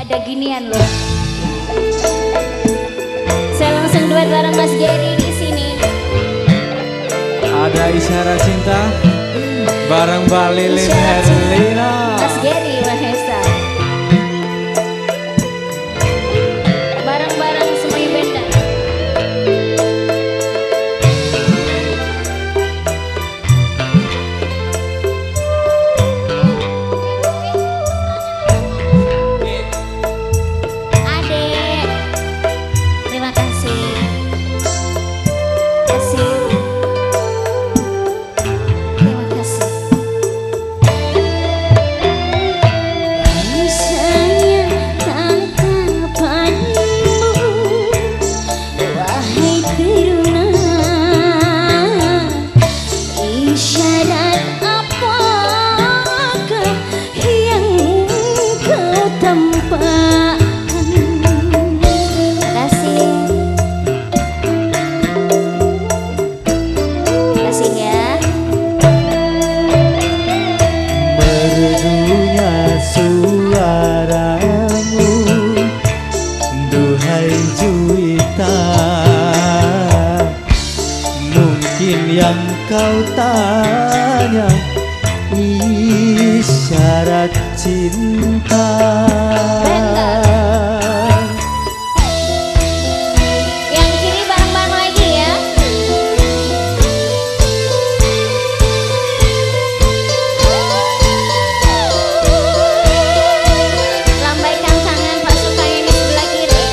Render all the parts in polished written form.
ada ginian loh. Saya langsung duet bareng Mas Gary di sini. Ada isyarat cinta bareng Mbak Lilin Isyarat cinta, Herlina. Mas Gary Mahesa. Bareng-bareng semuanya benda. Adek, terima kasih. Terima kasih. Saya tangkapanmu, wahai teruna. Isyarat apakah yang kau tampakkan? Terima kasih. Terima kasih ya. Merdunya suaramu, duhai Juwita. Mungkin yang kau tanya isyarat cinta. Yang kiri bareng-bareng lagi ya. Lambaikan tangan pasukan yang di sebelah kiri.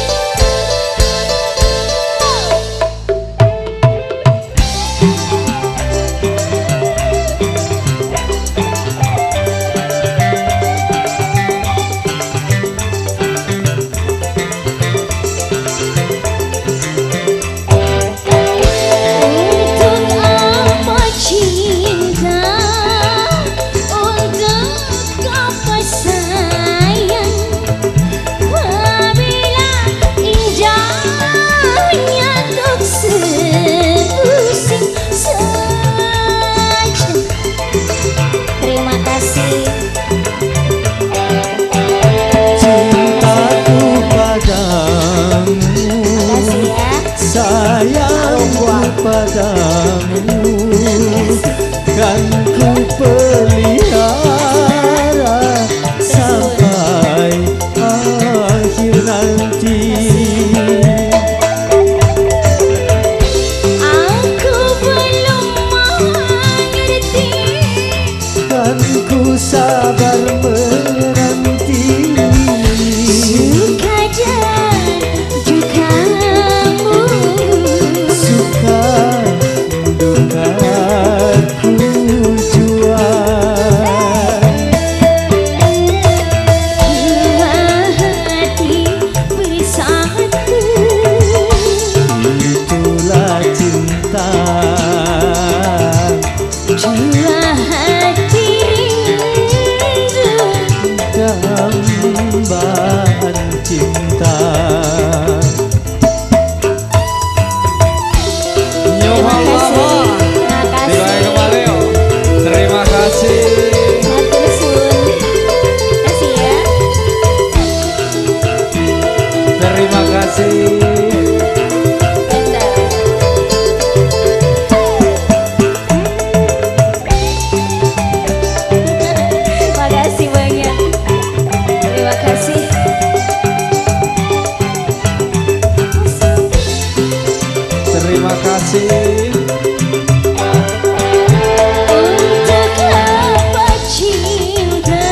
Untuk apa cinta? Untuk apa sayang? Apabila indahnya untuk seusik saja. Terima kasih. Cintaku padamu, Makasih ya. sayangku padamu, kan ku pelihara sampai akhir nanti. Aku belum mengerti. Kan ku sabar menanti. Suka dan dukamu. Suka duka ku jua. Dua hati bersatu. Itulah cinta. Dua hati rindu. Dambaan cinta. Terima kasih. Terima kasih. Terima kasih. Matur suwun. Kasih ya. Terima kasih. Bentar. Makasih banyak. Terima kasih. Terima kasih. Untuk apa cinta?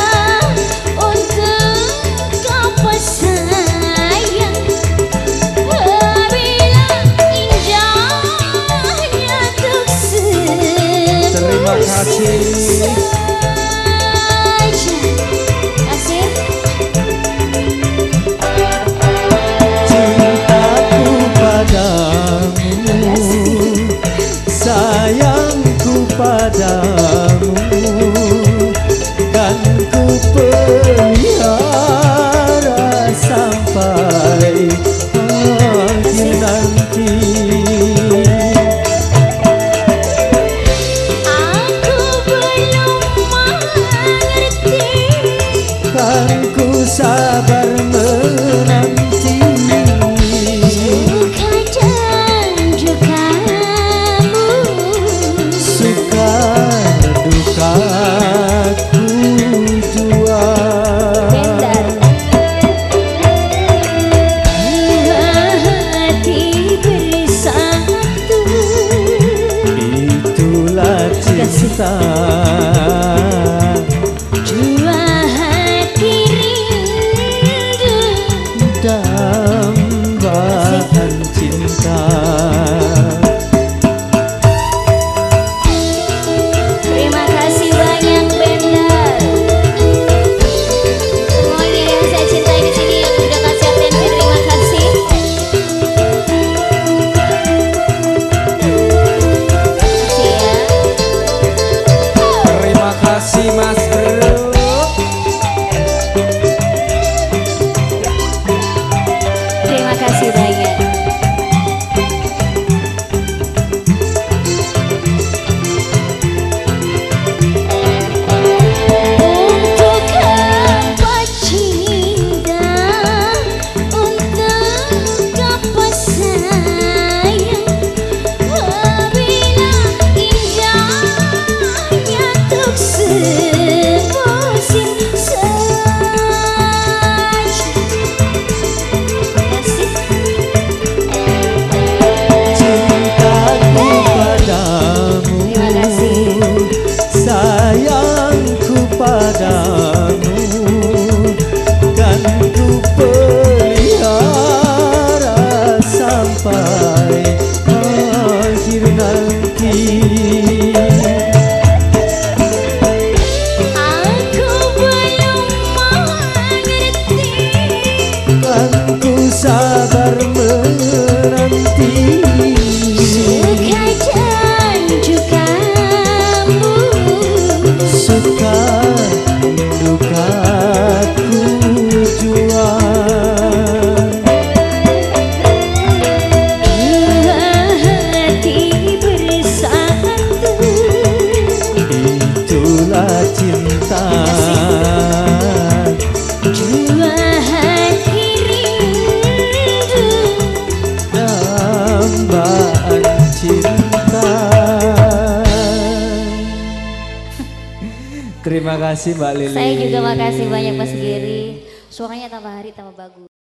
Untuk apa sayang? Apabila indahnya untuk Terima kasih. saja. Kasih. Cintaku padamu, sayangku padamu, kan ku pelihara sampai akhir nanti. sabar dambaan cinta. Terima kasih Mbak Lili. Saya juga makasih banyak Mas Giri. Suaranya tambah hari tambah bagus.